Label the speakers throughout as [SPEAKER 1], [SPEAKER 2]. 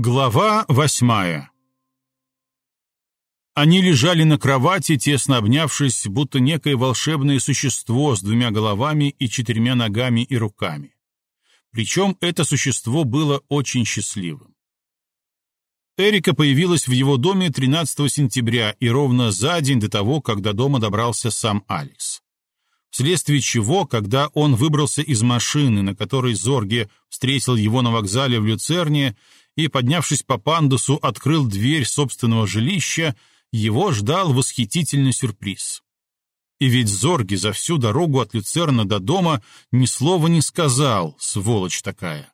[SPEAKER 1] Глава 8. Они лежали на кровати, тесно обнявшись, будто некое волшебное существо с двумя головами и четырьмя ногами и руками. Причем это существо было очень счастливым. Эрика появилась в его доме 13 сентября и ровно за день до того, как до дома добрался сам Алекс. Вследствие чего, когда он выбрался из машины, на которой Зорге встретил его на вокзале в Люцерне, и, поднявшись по пандусу, открыл дверь собственного жилища, его ждал восхитительный сюрприз. И ведь Зорге за всю дорогу от Люцерна до дома ни слова не сказал, сволочь такая.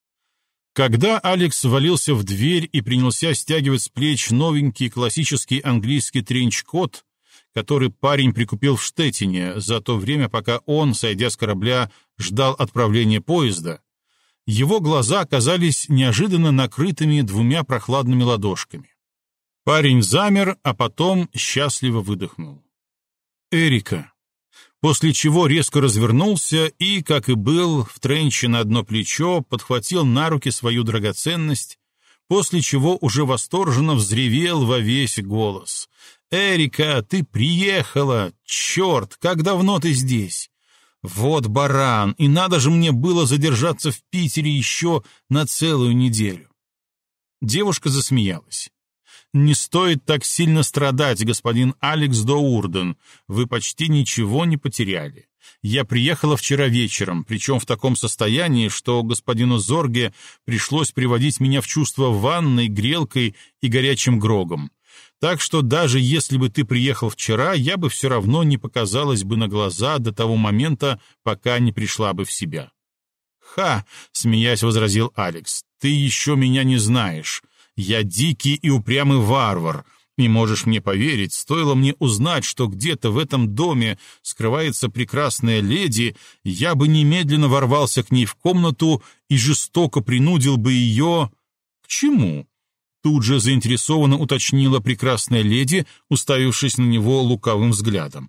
[SPEAKER 1] Когда Алекс ввалился в дверь и принялся стягивать с плеч новенький классический английский тренч-кот, который парень прикупил в Штеттине за то время, пока он, сойдя с корабля, ждал отправления поезда, его глаза оказались неожиданно накрытыми двумя прохладными ладошками. Парень замер, а потом счастливо выдохнул. «Эрика!» После чего резко развернулся и, как и был, в тренче на одно плечо, подхватил на руки свою драгоценность, после чего уже восторженно взревел во весь голос. «Эрика, ты приехала! Черт, как давно ты здесь! Вот баран, и надо же мне было задержаться в Питере еще на целую неделю!» Девушка засмеялась. «Не стоит так сильно страдать, господин Алекс Доурден. Вы почти ничего не потеряли. Я приехала вчера вечером, причем в таком состоянии, что господину Зорге пришлось приводить меня в чувство ванной, грелкой и горячим грогом. Так что даже если бы ты приехал вчера, я бы все равно не показалась бы на глаза до того момента, пока не пришла бы в себя». «Ха!» — смеясь возразил Алекс. «Ты еще меня не знаешь. Я дикий и упрямый варвар, и можешь мне поверить, стоило мне узнать, что где-то в этом доме скрывается прекрасная леди, я бы немедленно ворвался к ней в комнату и жестоко принудил бы ее...» «К чему?» — тут же заинтересованно уточнила прекрасная леди, уставившись на него лукавым взглядом.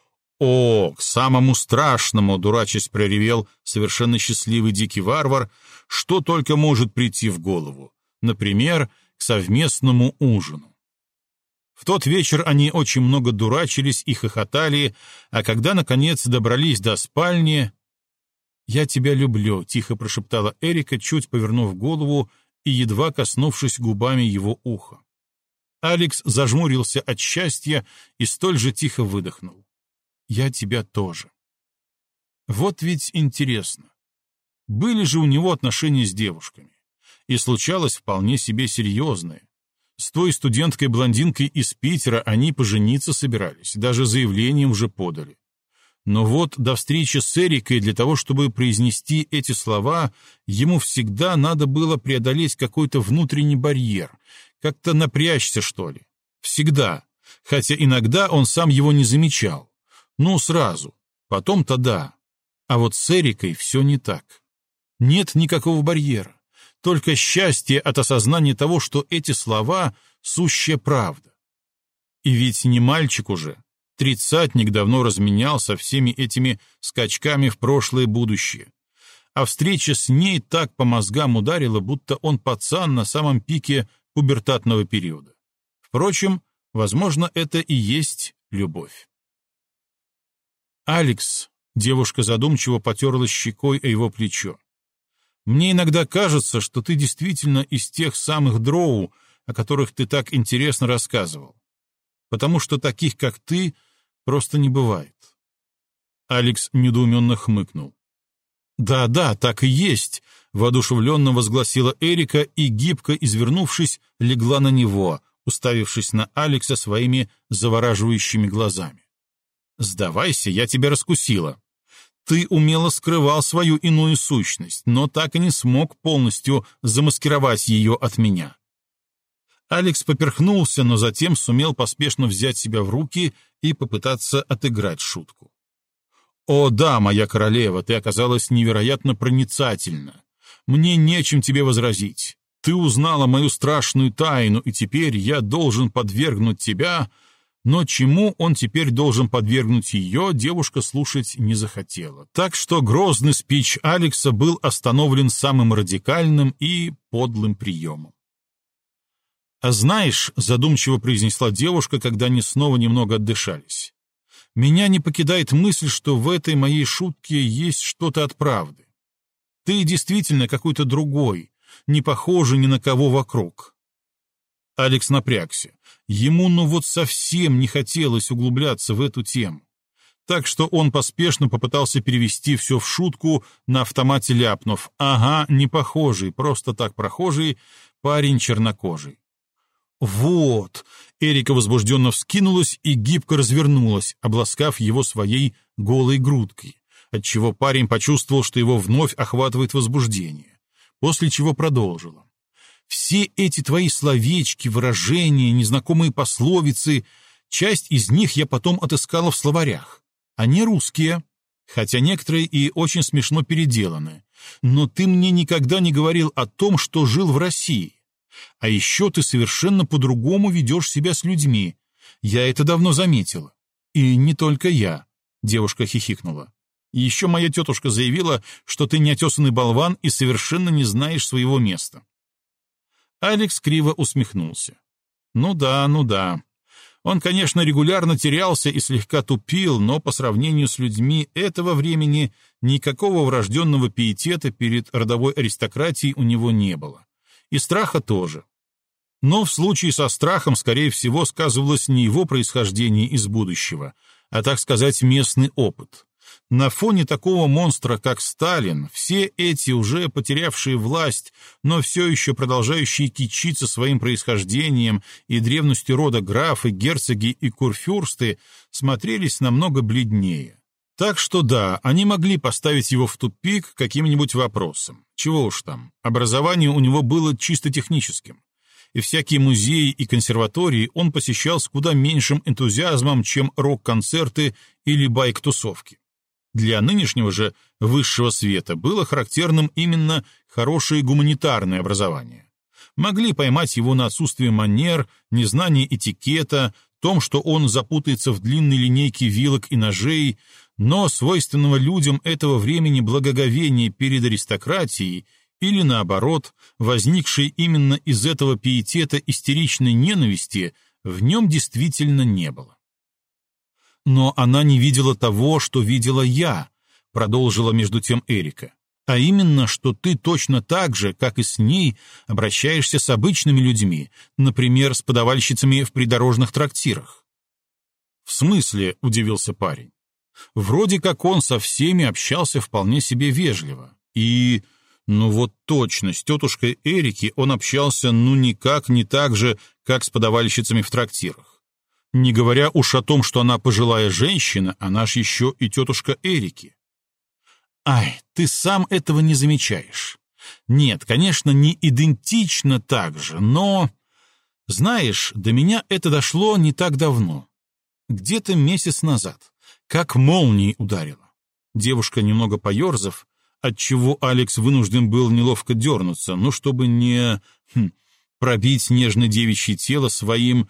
[SPEAKER 1] «О, к самому страшному!» — дурачась проревел совершенно счастливый дикий варвар, «что только может прийти в голову. Например, к совместному ужину». В тот вечер они очень много дурачились и хохотали, а когда, наконец, добрались до спальни... «Я тебя люблю», — тихо прошептала Эрика, чуть повернув голову и едва коснувшись губами его уха. Алекс зажмурился от счастья и столь же тихо выдохнул. «Я тебя тоже». Вот ведь интересно. Были же у него отношения с девушками. И случалось вполне себе серьезное. С той студенткой-блондинкой из Питера они пожениться собирались, даже заявлением уже подали. Но вот до встречи с Эрикой для того, чтобы произнести эти слова, ему всегда надо было преодолеть какой-то внутренний барьер, как-то напрячься, что ли. Всегда, хотя иногда он сам его не замечал. Ну, сразу, потом-то да. А вот с Эрикой все не так. Нет никакого барьера. Только счастье от осознания того, что эти слова — сущая правда. И ведь не мальчик уже, тридцатник давно разменял со всеми этими скачками в прошлое и будущее. А встреча с ней так по мозгам ударила, будто он пацан на самом пике пубертатного периода. Впрочем, возможно, это и есть любовь. «Алекс», — девушка задумчиво потерла щекой о его плечо, «мне иногда кажется, что ты действительно из тех самых дроу, о которых ты так интересно рассказывал. Потому что таких, как ты, просто не бывает». Алекс недоуменно хмыкнул. «Да, так и есть», — воодушевленно возгласила Эрика и, гибко извернувшись, легла на него, уставившись на Алекса своими завораживающими глазами. «Сдавайся, я тебя раскусила. Ты умело скрывал свою иную сущность, но так и не смог полностью замаскировать ее от меня». Алекс поперхнулся, но затем сумел поспешно взять себя в руки и попытаться отыграть шутку. «О да, моя королева, ты оказалась невероятно проницательна. Мне нечем тебе возразить. Ты узнала мою страшную тайну, и теперь я должен подвергнуть тебя...» Но чему он теперь должен подвергнуть ее, девушка слушать не захотела. Так что грозный спич Алекса был остановлен самым радикальным и подлым приемом. «А знаешь», — задумчиво произнесла девушка, когда они снова немного отдышались, «меня не покидает мысль, что в этой моей шутке есть что-то от правды. Ты действительно какой-то другой, не похожий ни на кого вокруг». Алекс напрягся. Ему вот совсем не хотелось углубляться в эту тему. Так что он поспешно попытался перевести все в шутку, на автомате ляпнув: «Ага, не похожий, просто так прохожий, парень чернокожий». «Вот!» — Эрика возбужденно вскинулась и гибко развернулась, обласкав его своей голой грудкой, отчего парень почувствовал, что его вновь охватывает возбуждение, после чего продолжила: «Все эти твои словечки, выражения, незнакомые пословицы, часть из них я потом отыскала в словарях. Они русские, хотя некоторые и очень смешно переделаны. Но ты мне никогда не говорил о том, что жил в России. А еще ты совершенно по-другому ведешь себя с людьми. Я это давно заметила. И не только я», — девушка хихикнула. «Еще моя тетушка заявила, что ты неотесанный болван и совершенно не знаешь своего места». Алекс криво усмехнулся. Ну да. Он, конечно, регулярно терялся и слегка тупил, но по сравнению с людьми этого времени никакого врожденного пиетета перед родовой аристократией у него не было. И страха тоже. Но в случае со страхом, скорее всего, сказывалось не его происхождение из будущего, а, так сказать, местный опыт. На фоне такого монстра, как Сталин, все эти уже потерявшие власть, но все еще продолжающие кичиться своим происхождением и древностью рода графы, герцоги и курфюрсты смотрелись намного бледнее. Так что да, они могли поставить его в тупик каким-нибудь вопросом. Чего уж там, образование у него было чисто техническим. И всякие музеи и консерватории он посещал с куда меньшим энтузиазмом, чем рок-концерты или байк-тусовки. Для нынешнего же высшего света было характерным именно хорошее гуманитарное образование. Могли поймать его на отсутствии манер, незнании этикета, том, что он запутается в длинной линейке вилок и ножей, но свойственного людям этого времени благоговения перед аристократией или, наоборот, возникшей именно из этого пиетета истеричной ненависти, в нем действительно не было. «Но она не видела того, что видела я», — продолжила между тем Эрика. «А именно, что ты точно так же, как и с ней, обращаешься с обычными людьми, например, с подавальщицами в придорожных трактирах». «В смысле?» — удивился парень. «Вроде как он со всеми общался вполне себе вежливо. И, вот точно, с тетушкой Эрики он общался никак не так же, как с подавальщицами в трактирах. Не говоря уж о том, что она пожилая женщина, она ж еще и тетушка Эрики». «Ай, ты сам этого не замечаешь. Нет, конечно, не идентично так же, но... Знаешь, до меня это дошло не так давно. Где-то месяц назад. Как молнией ударило». Девушка, немного поерзав, отчего Алекс вынужден был неловко дернуться, чтобы не... пробить нежное девичье тело своим...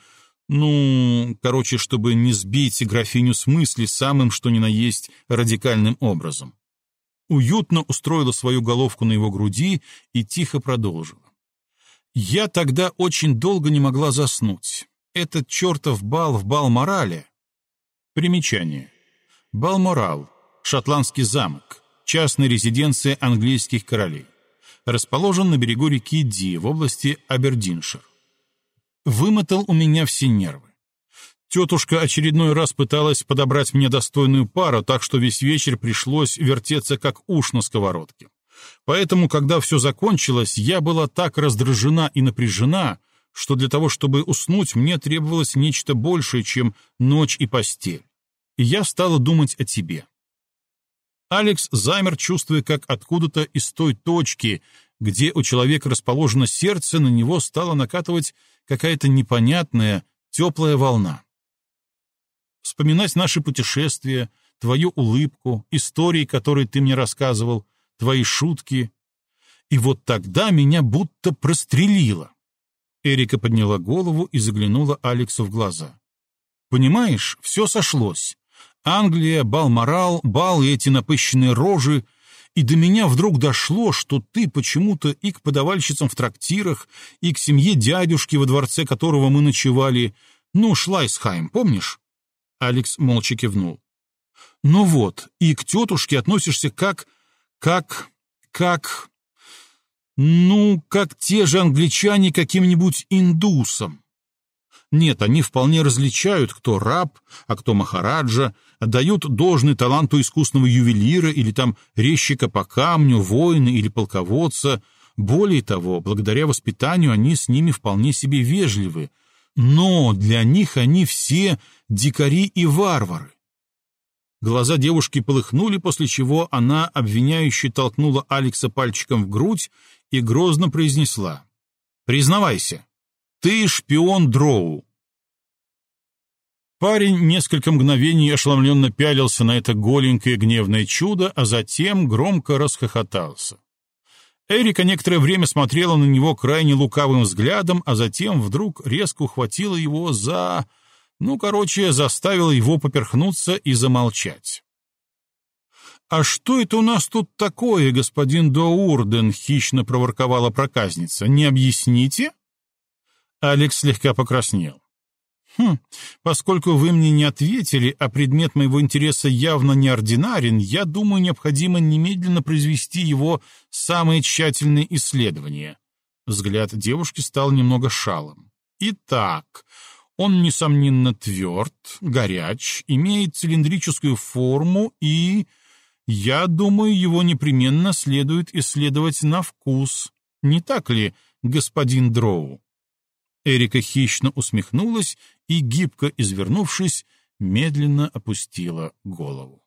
[SPEAKER 1] чтобы не сбить графиню с мысли самым что ни на есть радикальным образом. Уютно устроила свою головку на его груди и тихо продолжила. «Я тогда очень долго не могла заснуть. Этот чертов бал в Балморале». Примечание. Балморал — шотландский замок, частная резиденция английских королей. Расположен на берегу реки Ди в области Абердиншир. Вымотал у меня все нервы. Тетушка очередной раз пыталась подобрать мне достойную пару, так что весь вечер пришлось вертеться как уж на сковородке. Поэтому, когда все закончилось, я была так раздражена и напряжена, что для того, чтобы уснуть, мне требовалось нечто большее, чем ночь и постель. И я стала думать о тебе». Алекс замер, чувствуя, как откуда-то из той точки, где у человека расположено сердце, на него стала накатывать какая-то непонятная, теплая волна. Вспоминать наши путешествия, твою улыбку, истории, которые ты мне рассказывал, твои шутки. И вот тогда меня будто прострелило. Эрика подняла голову и заглянула Алексу в глаза. «Понимаешь, все сошлось. Англия, Балморал, бал и эти напыщенные рожи. И до меня вдруг дошло, что ты почему-то и к подавальщицам в трактирах, и к семье дядюшки, во дворце которого мы ночевали, ну, Шлайсхайм, помнишь?» Алекс молча кивнул. «Ну вот, и к тетушке относишься как те же англичане каким-нибудь индусам. Нет, они вполне различают, кто раб, а кто махараджа, отдают должный таланту искусного ювелира или там резчика по камню, воина или полководца. Более того, благодаря воспитанию они с ними вполне себе вежливы. Но для них они все дикари и варвары». Глаза девушки полыхнули, после чего она обвиняюще толкнула Алекса пальчиком в грудь и грозно произнесла: «Признавайся, ты шпион Дроу». Парень несколько мгновений ошеломленно пялился на это голенькое гневное чудо, а затем громко расхохотался. Эрика некоторое время смотрела на него крайне лукавым взглядом, а затем вдруг резко ухватила его заставила его поперхнуться и замолчать. «А что это у нас тут такое, господин Доурден?» — хищно проворковала проказница. «Не объясните?» Алекс слегка покраснел. Поскольку вы мне не ответили, а предмет моего интереса явно неординарен, я думаю, необходимо немедленно произвести его самые тщательные исследования». Взгляд девушки стал немного шалым. «Итак, он, несомненно, тверд, горяч, имеет цилиндрическую форму и... я думаю, его непременно следует исследовать на вкус. Не так ли, господин Дроу?» Эрика хищно усмехнулась и, гибко извернувшись, медленно опустила голову.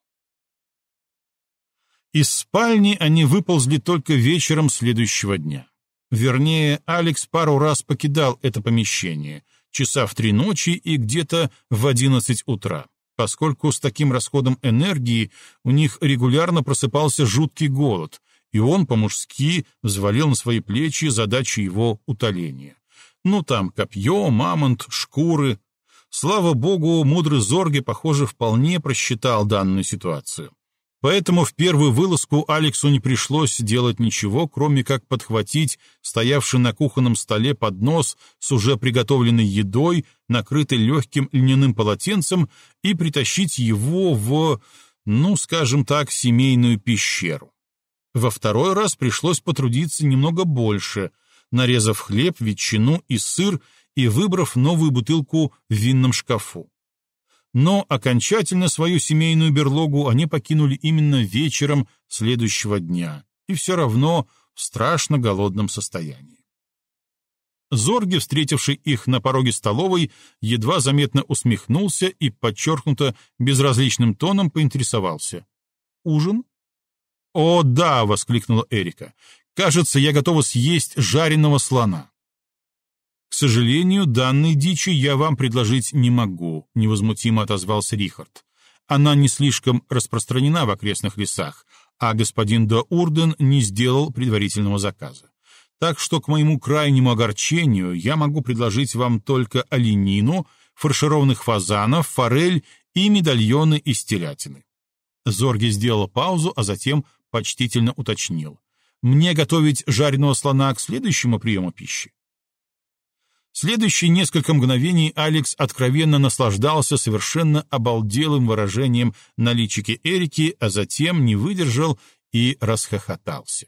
[SPEAKER 1] Из спальни они выползли только вечером следующего дня. Вернее, Алекс пару раз покидал это помещение, часа в 3 ночи и где-то в 11 утра, поскольку с таким расходом энергии у них регулярно просыпался жуткий голод, и он по-мужски взвалил на свои плечи задачу его утоления. Ну там копье, мамонт, шкуры. Слава богу, мудрый Зорге, похоже, вполне просчитал данную ситуацию. Поэтому в первую вылазку Алексу не пришлось делать ничего, кроме как подхватить стоявший на кухонном столе поднос с уже приготовленной едой, накрытый легким льняным полотенцем, и притащить его в, скажем так, семейную пещеру. Во второй раз пришлось потрудиться немного больше, нарезав хлеб, ветчину и сыр и выбрав новую бутылку в винном шкафу. Но окончательно свою семейную берлогу они покинули именно вечером следующего дня, и все равно в страшно голодном состоянии. Зорге, встретивший их на пороге столовой, едва заметно усмехнулся и подчеркнуто безразличным тоном поинтересовался: «Ужин?» «О, да!» — воскликнула Эрика. «Кажется, я готова съесть жареного слона». «К сожалению, данной дичи я вам предложить не могу», — невозмутимо отозвался Рихард. «Она не слишком распространена в окрестных лесах, а господин Доурден не сделал предварительного заказа. Так что, к моему крайнему огорчению, я могу предложить вам только оленину, фаршированных фазанов, форель и медальоны из телятины». Зорге сделал паузу, а затем почтительно уточнил: «Мне готовить жареного слона к следующему приему пищи?» Следующие несколько мгновений Алекс откровенно наслаждался совершенно обалделым выражением на личике Эрики, а затем не выдержал и расхохотался.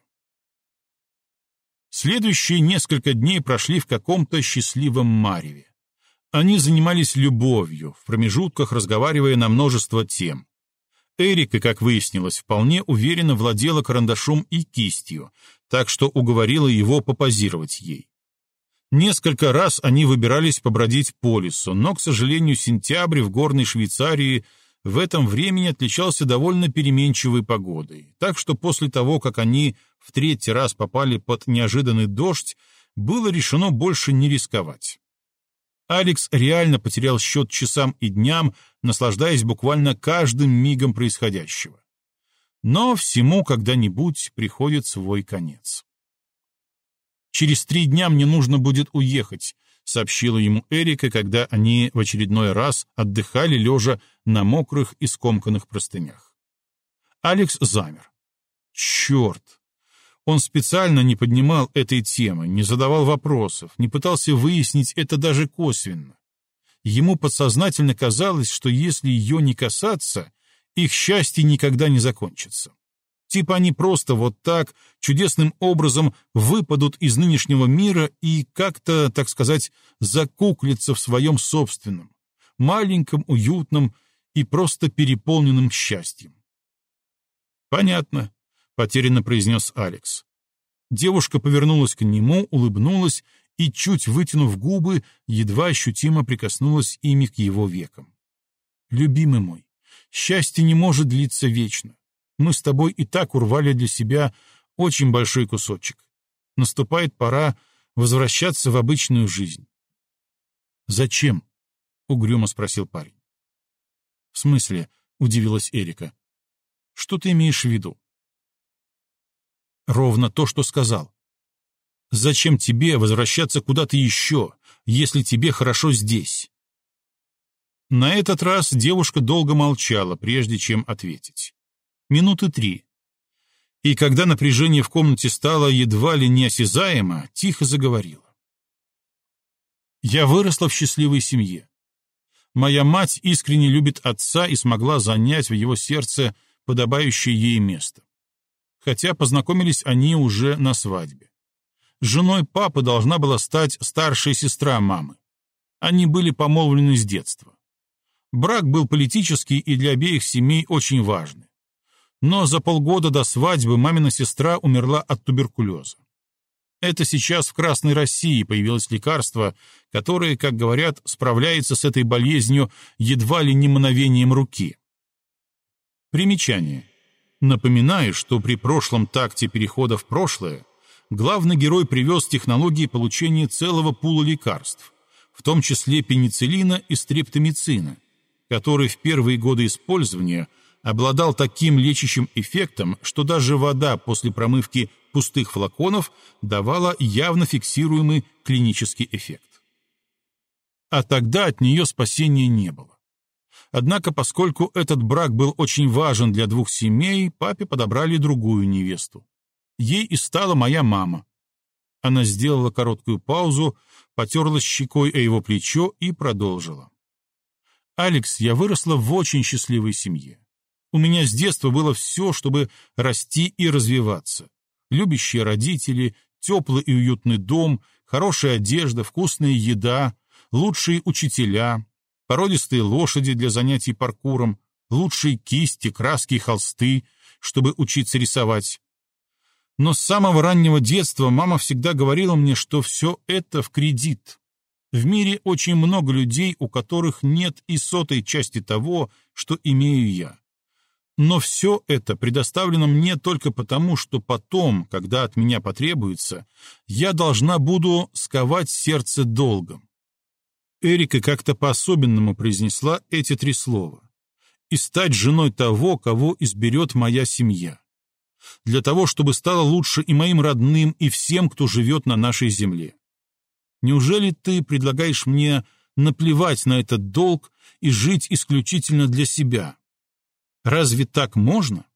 [SPEAKER 1] Следующие несколько дней прошли в каком-то счастливом мареве. Они занимались любовью, в промежутках разговаривая на множество тем. Эрика, как выяснилось, вполне уверенно владела карандашом и кистью, так что уговорила его попозировать ей. Несколько раз они выбирались побродить по лесу, но, к сожалению, сентябрь в горной Швейцарии в этом времени отличался довольно переменчивой погодой, так что после того, как они в 3-й раз попали под неожиданный дождь, было решено больше не рисковать. Алекс реально потерял счет часам и дням, наслаждаясь буквально каждым мигом происходящего. Но всему когда-нибудь приходит свой конец. «Через 3 дня мне нужно будет уехать», — сообщила ему Эрика, когда они в очередной раз отдыхали, лежа на мокрых и скомканных простынях. Алекс замер. Черт! Он специально не поднимал этой темы, не задавал вопросов, не пытался выяснить это даже косвенно. Ему подсознательно казалось, что если ее не касаться, их счастье никогда не закончится. Типа они просто вот так чудесным образом выпадут из нынешнего мира и как-то, так сказать, закуклятся в своем собственном, маленьком, уютном и просто переполненном счастьем. «Понятно», — потерянно произнес Алекс. Девушка повернулась к нему, улыбнулась и, чуть вытянув губы, едва ощутимо прикоснулась ими к его векам. «Любимый мой, счастье не может длиться вечно. Мы с тобой и так урвали для себя очень большой кусочек. Наступает пора возвращаться в обычную жизнь». «Зачем?» — угрюмо спросил парень. «В смысле?» — удивилась Эрика. «Что ты имеешь в виду?» «Ровно то, что сказал. Зачем тебе возвращаться куда-то еще, если тебе хорошо здесь?» На этот раз девушка долго молчала, прежде чем ответить. 3 минуты. И когда напряжение в комнате стало едва ли неосязаемо, тихо заговорила. «Я выросла в счастливой семье. Моя мать искренне любит отца и смогла занять в его сердце подобающее ей место. Хотя познакомились они уже на свадьбе. Женой папы должна была стать старшая сестра мамы. Они были помолвлены с детства. Брак был политический и для обеих семей очень важный. Но за полгода до свадьбы мамина сестра умерла от туберкулеза. Это сейчас в Красной России появилось лекарство, которое, как говорят, справляется с этой болезнью едва ли не мгновением руки. Примечание. Напоминаю, что при прошлом такте перехода в прошлое главный герой привез технологии получения целого пула лекарств, в том числе пенициллина и стрептомицина, который в первые годы использования обладал таким лечащим эффектом, что даже вода после промывки пустых флаконов давала явно фиксируемый клинический эффект. А тогда от нее спасения не было. Однако, поскольку этот брак был очень важен для двух семей, папе подобрали другую невесту. Ей и стала моя мама. Она сделала короткую паузу, потерлась щекой о его плечо и продолжила. «Алекс, я выросла в очень счастливой семье. У меня с детства было все, чтобы расти и развиваться. Любящие родители, теплый и уютный дом, хорошая одежда, вкусная еда, лучшие учителя, породистые лошади для занятий паркуром, лучшие кисти, краски и холсты, чтобы учиться рисовать. Но с самого раннего детства мама всегда говорила мне, что все это в кредит. В мире очень много людей, у которых нет и сотой части того, что имею я. Но все это предоставлено мне только потому, что потом, когда от меня потребуется, я должна буду сковать сердце долгом». Эрика как-то по-особенному произнесла эти 3 слова. «И стать женой того, кого изберет моя семья. Для того, чтобы стало лучше и моим родным, и всем, кто живет на нашей земле. Неужели ты предлагаешь мне наплевать на этот долг и жить исключительно для себя? Разве так можно?»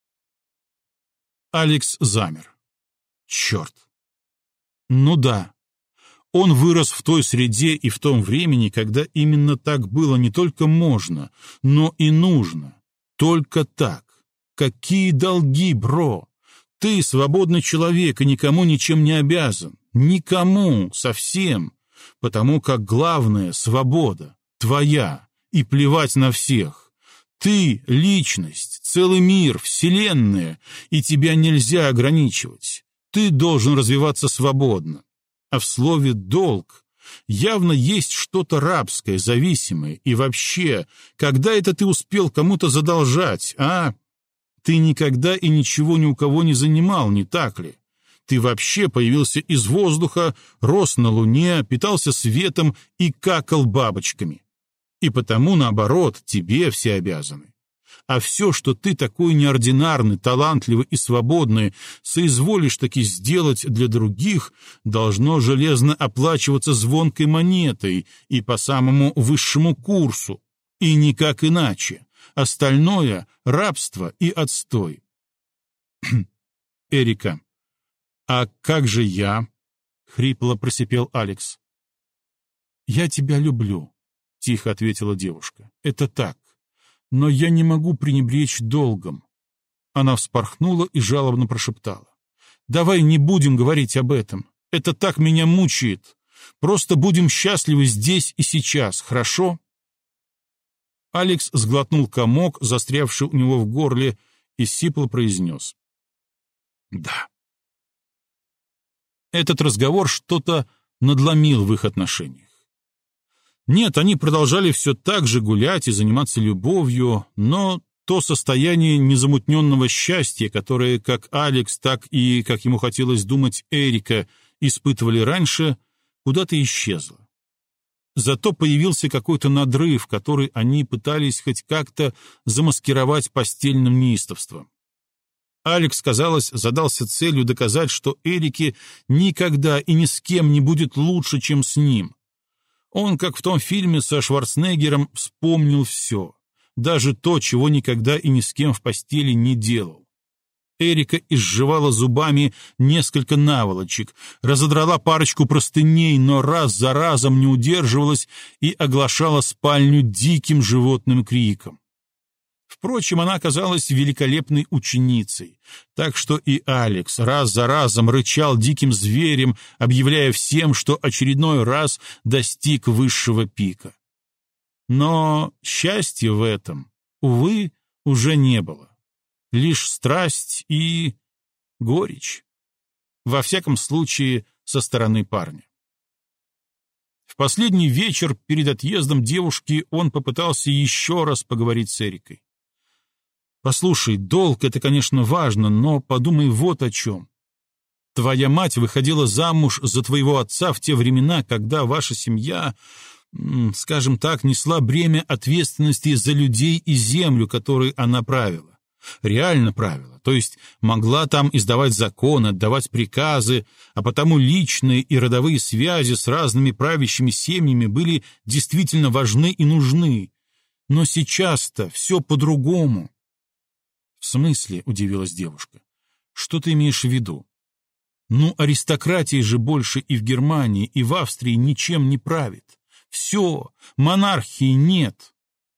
[SPEAKER 1] Алекс замер. Черт. Ну да. Он вырос в той среде и в том времени, когда именно так было не только можно, но и нужно. Только так. Какие долги, бро? Ты свободный человек и никому ничем не обязан. Никому, совсем. Потому как главное — свобода, твоя, и плевать на всех. Ты — личность, целый мир, вселенная, и тебя нельзя ограничивать. Ты должен развиваться свободно. А в слове «долг» явно есть что-то рабское, зависимое. И вообще, когда это ты успел кому-то задолжать, а? Ты никогда и ничего ни у кого не занимал, не так ли? Ты вообще появился из воздуха, рос на луне, питался светом и какал бабочками. И потому, наоборот, тебе все обязаны. А все, что ты такой неординарный, талантливый и свободный, соизволишь таки сделать для других, должно железно оплачиваться звонкой монетой и по самому высшему курсу. И никак иначе. Остальное — рабство и отстой. Эрика. «А как же я?» — хрипло просипел Алекс. «Я тебя люблю», — тихо ответила девушка. «Это так. Но я не могу пренебречь долгом». Она вспорхнула и жалобно прошептала. «Давай не будем говорить об этом. Это так меня мучает. Просто будем счастливы здесь и сейчас, хорошо?» Алекс сглотнул комок, застрявший у него в горле, и сипло произнес. «Да». Этот разговор что-то надломил в их отношениях. Нет, они продолжали все так же гулять и заниматься любовью, но то состояние незамутненного счастья, которое как Алекс, так и, как ему хотелось думать, Эрика испытывали раньше, куда-то исчезло. Зато появился какой-то надрыв, который они пытались хоть как-то замаскировать постельным неистовством. Алекс, казалось, задался целью доказать, что Эрике никогда и ни с кем не будет лучше, чем с ним. Он, как в том фильме со Шварценеггером, вспомнил все, даже то, чего никогда и ни с кем в постели не делал. Эрика изжевала зубами несколько наволочек, разодрала парочку простыней, но раз за разом не удерживалась и оглашала спальню диким животным криком. Впрочем, она оказалась великолепной ученицей, так что и Алекс раз за разом рычал диким зверем, объявляя всем, что очередной раз достиг высшего пика. Но счастья в этом, увы, уже не было. Лишь страсть и горечь. Во всяком случае, со стороны парня. В последний вечер перед отъездом девушки он попытался еще раз поговорить с Эрикой. «Послушай, долг — это, конечно, важно, но подумай вот о чем. Твоя мать выходила замуж за твоего отца в те времена, когда ваша семья, скажем так, несла бремя ответственности за людей и землю, которой она правила. Реально правила, то есть могла там издавать законы, отдавать приказы, а потому личные и родовые связи с разными правящими семьями были действительно важны и нужны. Но сейчас-то все по-другому». «В смысле?» — удивилась девушка. «Что ты имеешь в виду?» «Ну, аристократии же больше и в Германии, и в Австрии ничем не правит. Все, монархии нет».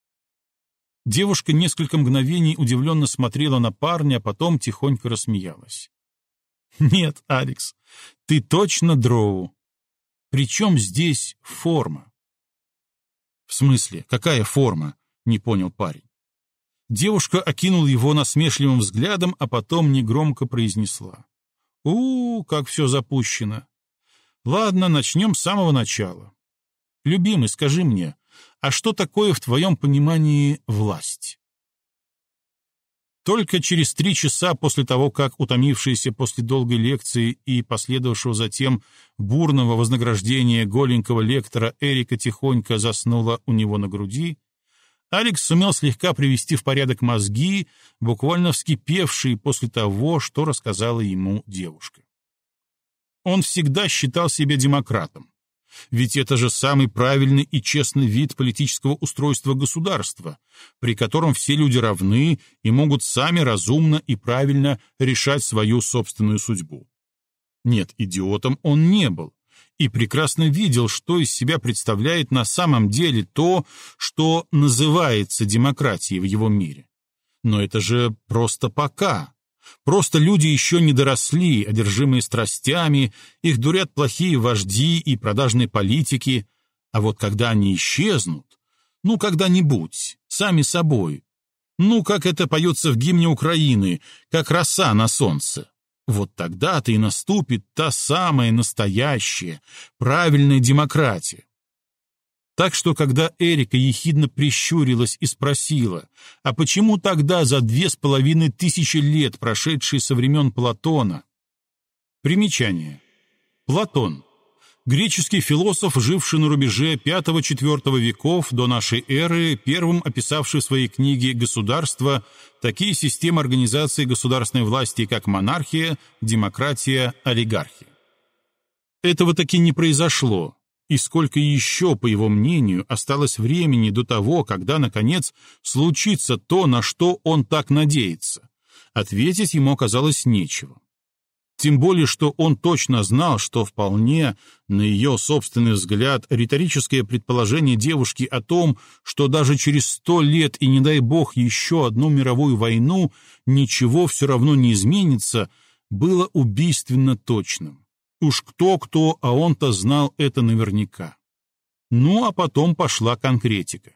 [SPEAKER 1] Девушка несколько мгновений удивленно смотрела на парня, а потом тихонько рассмеялась. «Нет, Алекс, ты точно дроу. Причем здесь форма?» «В смысле, какая форма?» — не понял парень. Девушка окинула его насмешливым взглядом, а потом негромко произнесла. Как все запущено. Ладно, начнем с самого начала. Любимый, скажи мне, а что такое в твоем понимании власть?» Только через 3 часа после того, как утомившаяся после долгой лекции и последовавшего затем бурного вознаграждения голенького лектора Эрика тихонько заснула у него на груди, Алекс сумел слегка привести в порядок мозги, буквально вскипевшие после того, что рассказала ему девушка. Он всегда считал себя демократом, ведь это же самый правильный и честный вид политического устройства государства, при котором все люди равны и могут сами разумно и правильно решать свою собственную судьбу. Нет, идиотом он не был. И прекрасно видел, что из себя представляет на самом деле то, что называется демократией в его мире. Но это же просто пока. Просто люди еще не доросли, одержимые страстями, их дурят плохие вожди и продажные политики, а вот когда они исчезнут, когда-нибудь, сами собой, как это поется в гимне Украины, как роса на солнце, вот тогда-то и наступит та самая настоящая, правильная демократия. Так что, когда Эрика ехидно прищурилась и спросила, а почему тогда за 2500 лет, прошедшие со времен Платона? Примечание. Платон. Греческий философ, живший на рубеже V-IV веков до нашей эры, первым описавший в своей книге «Государство» такие системы организации государственной власти, как монархия, демократия, олигархия. Этого таки не произошло, и сколько еще, по его мнению, осталось времени до того, когда, наконец, случится то, на что он так надеется, Ответить ему оказалось нечего. Тем более, что он точно знал, что вполне, на ее собственный взгляд, риторическое предположение девушки о том, что даже через 100 лет и, не дай бог, еще одну мировую войну, ничего все равно не изменится, было убийственно точным. Уж кто-кто, а он-то знал это наверняка. Ну, а потом пошла конкретика.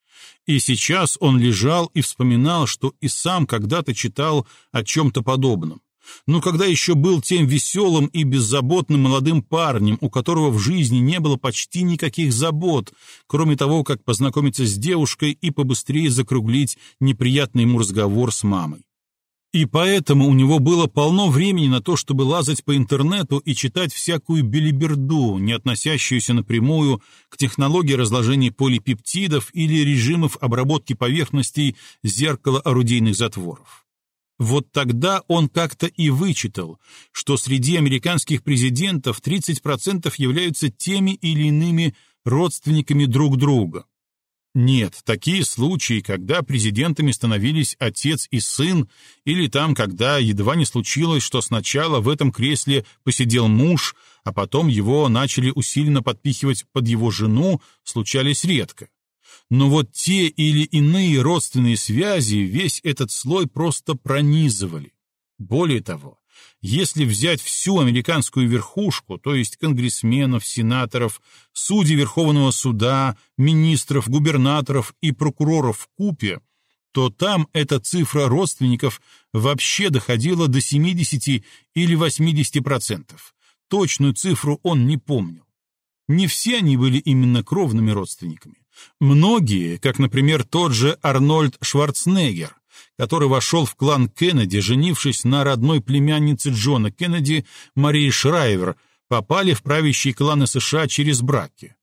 [SPEAKER 1] И сейчас он лежал и вспоминал, что и сам когда-то читал о чем-то подобном. Но когда еще был тем веселым и беззаботным молодым парнем, у которого в жизни не было почти никаких забот, кроме того, как познакомиться с девушкой и побыстрее закруглить неприятный ему разговор с мамой. И поэтому у него было полно времени на то, чтобы лазать по интернету и читать всякую белиберду, не относящуюся напрямую к технологии разложения полипептидов или режимов обработки поверхностей зеркала орудийных затворов. Вот тогда он как-то и вычитал, что среди американских президентов 30% являются теми или иными родственниками друг друга. Нет, такие случаи, когда президентами становились отец и сын, или там, когда едва не случилось, что сначала в этом кресле посидел муж, а потом его начали усиленно подпихивать под его жену, случались редко. Но вот те или иные родственные связи весь этот слой просто пронизывали. Более того, если взять всю американскую верхушку, то есть конгрессменов, сенаторов, судей Верховного суда, министров, губернаторов и прокуроров вкупе, то там эта цифра родственников вообще доходила до 70 или 80%. Точную цифру он не помнил. Не все они были именно кровными родственниками. Многие, как, например, тот же Арнольд Шварценеггер, который вошел в клан Кеннеди, женившись на родной племяннице Джона Кеннеди, Марии Шрайвер, попали в правящие кланы США через браки,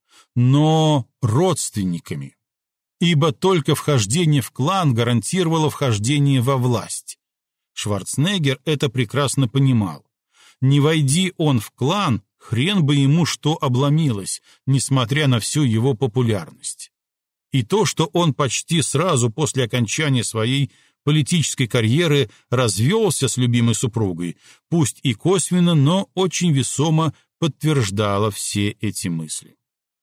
[SPEAKER 1] но родственниками. Ибо только вхождение в клан гарантировало вхождение во власть. Шварценеггер это прекрасно понимал. Не войди он в клан, хрен бы ему что обломилось, несмотря на всю его популярность. И то, что он почти сразу после окончания своей политической карьеры развелся с любимой супругой, пусть и косвенно, но очень весомо подтверждало все эти мысли.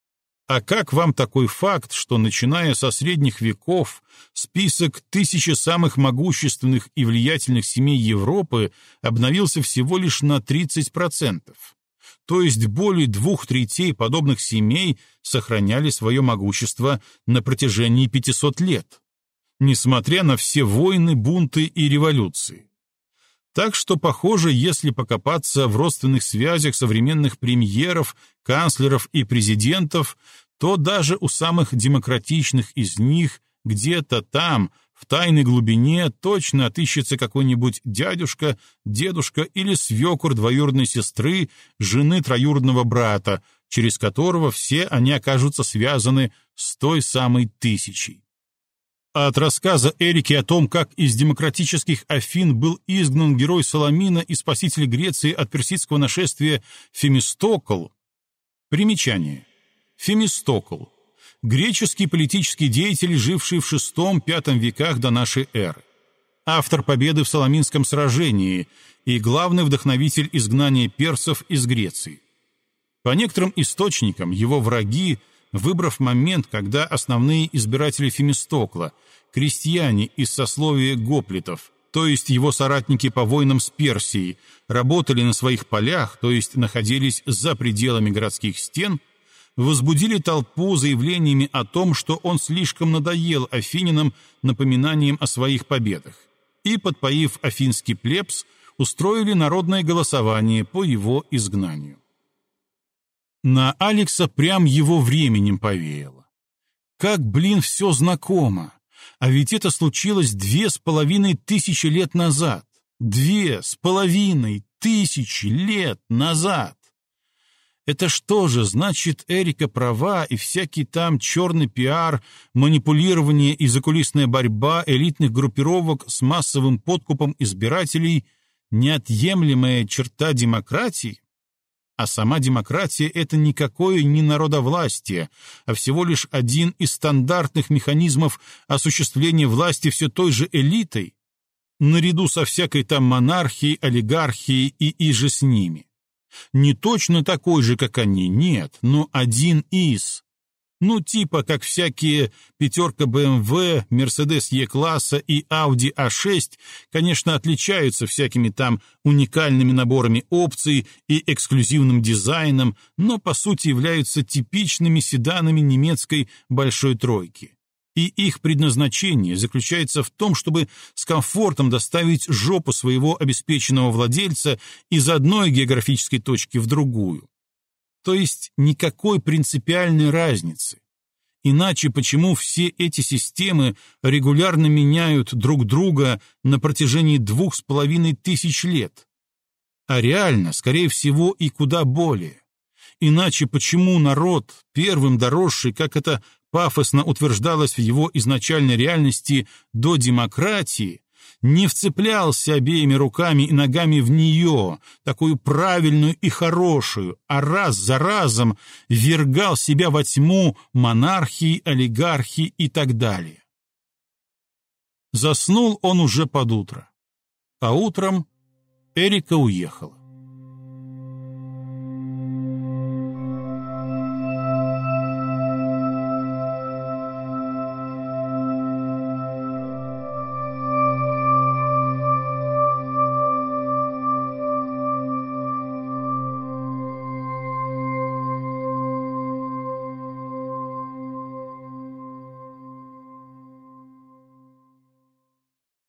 [SPEAKER 1] А как вам такой факт, что, начиная со средних веков, список 1000 самых могущественных и влиятельных семей Европы обновился всего лишь на 30%? То есть более 2/3 подобных семей сохраняли свое могущество на протяжении 500 лет, несмотря на все войны, бунты и революции. Так что, похоже, если покопаться в родственных связях современных премьеров, канцлеров и президентов, то даже у самых демократичных из них где-то там, в тайной глубине, точно отыщется какой-нибудь дядюшка, дедушка или свекор двоюродной сестры, жены троюродного брата, через которого все они окажутся связаны с той самой 1000. А от рассказа Эрики о том, как из демократических Афин был изгнан герой Саламина и спаситель Греции от персидского нашествия Фемистокл. Примечание. Фемистокл. Греческий политический деятель, живший в VI-V веках до нашей эры. Автор победы в Саламинском сражении и главный вдохновитель изгнания персов из Греции. По некоторым источникам, его враги, выбрав момент, когда основные избиратели Фемистокла, крестьяне из сословия гоплитов, то есть его соратники по войнам с Персией, работали на своих полях, то есть находились за пределами городских стен, возбудили толпу заявлениями о том, что он слишком надоел афинянам напоминанием о своих победах, и, подпоив афинский плебс, устроили народное голосование по его изгнанию. На Алекса прям его временем повеяло. Как, все знакомо! А ведь это случилось 2500 лет назад. 2500 лет назад! Это что же, значит, Эрика права, и всякий там черный пиар, манипулирование и закулисная борьба элитных группировок с массовым подкупом избирателей — неотъемлемая черта демократии? А сама демократия — это никакое не народовластие, а всего лишь один из стандартных механизмов осуществления власти все той же элитой. наряду со всякой там монархией, олигархией и иже с ними. Не точно такой же, как они, нет, но один из. Ну, типа, как всякие пятерка BMW, Mercedes E-класса и Audi A6, конечно, отличаются всякими там уникальными наборами опций и эксклюзивным дизайном, но по сути являются типичными седанами немецкой большой тройки. И их предназначение заключается в том, чтобы с комфортом доставить жопу своего обеспеченного владельца из одной географической точки в другую. То есть никакой принципиальной разницы. Иначе почему все эти системы регулярно меняют друг друга на протяжении 2500 лет? А реально, скорее всего, и куда более. Иначе почему народ, первым доросший, как это пафосно утверждалось в его изначальной реальности, до демократии, не вцеплялся обеими руками и ногами в нее, такую правильную и хорошую, а раз за разом ввергал себя во тьму монархии, олигархии и так далее. Заснул он уже под утро, а утром Эрика уехала.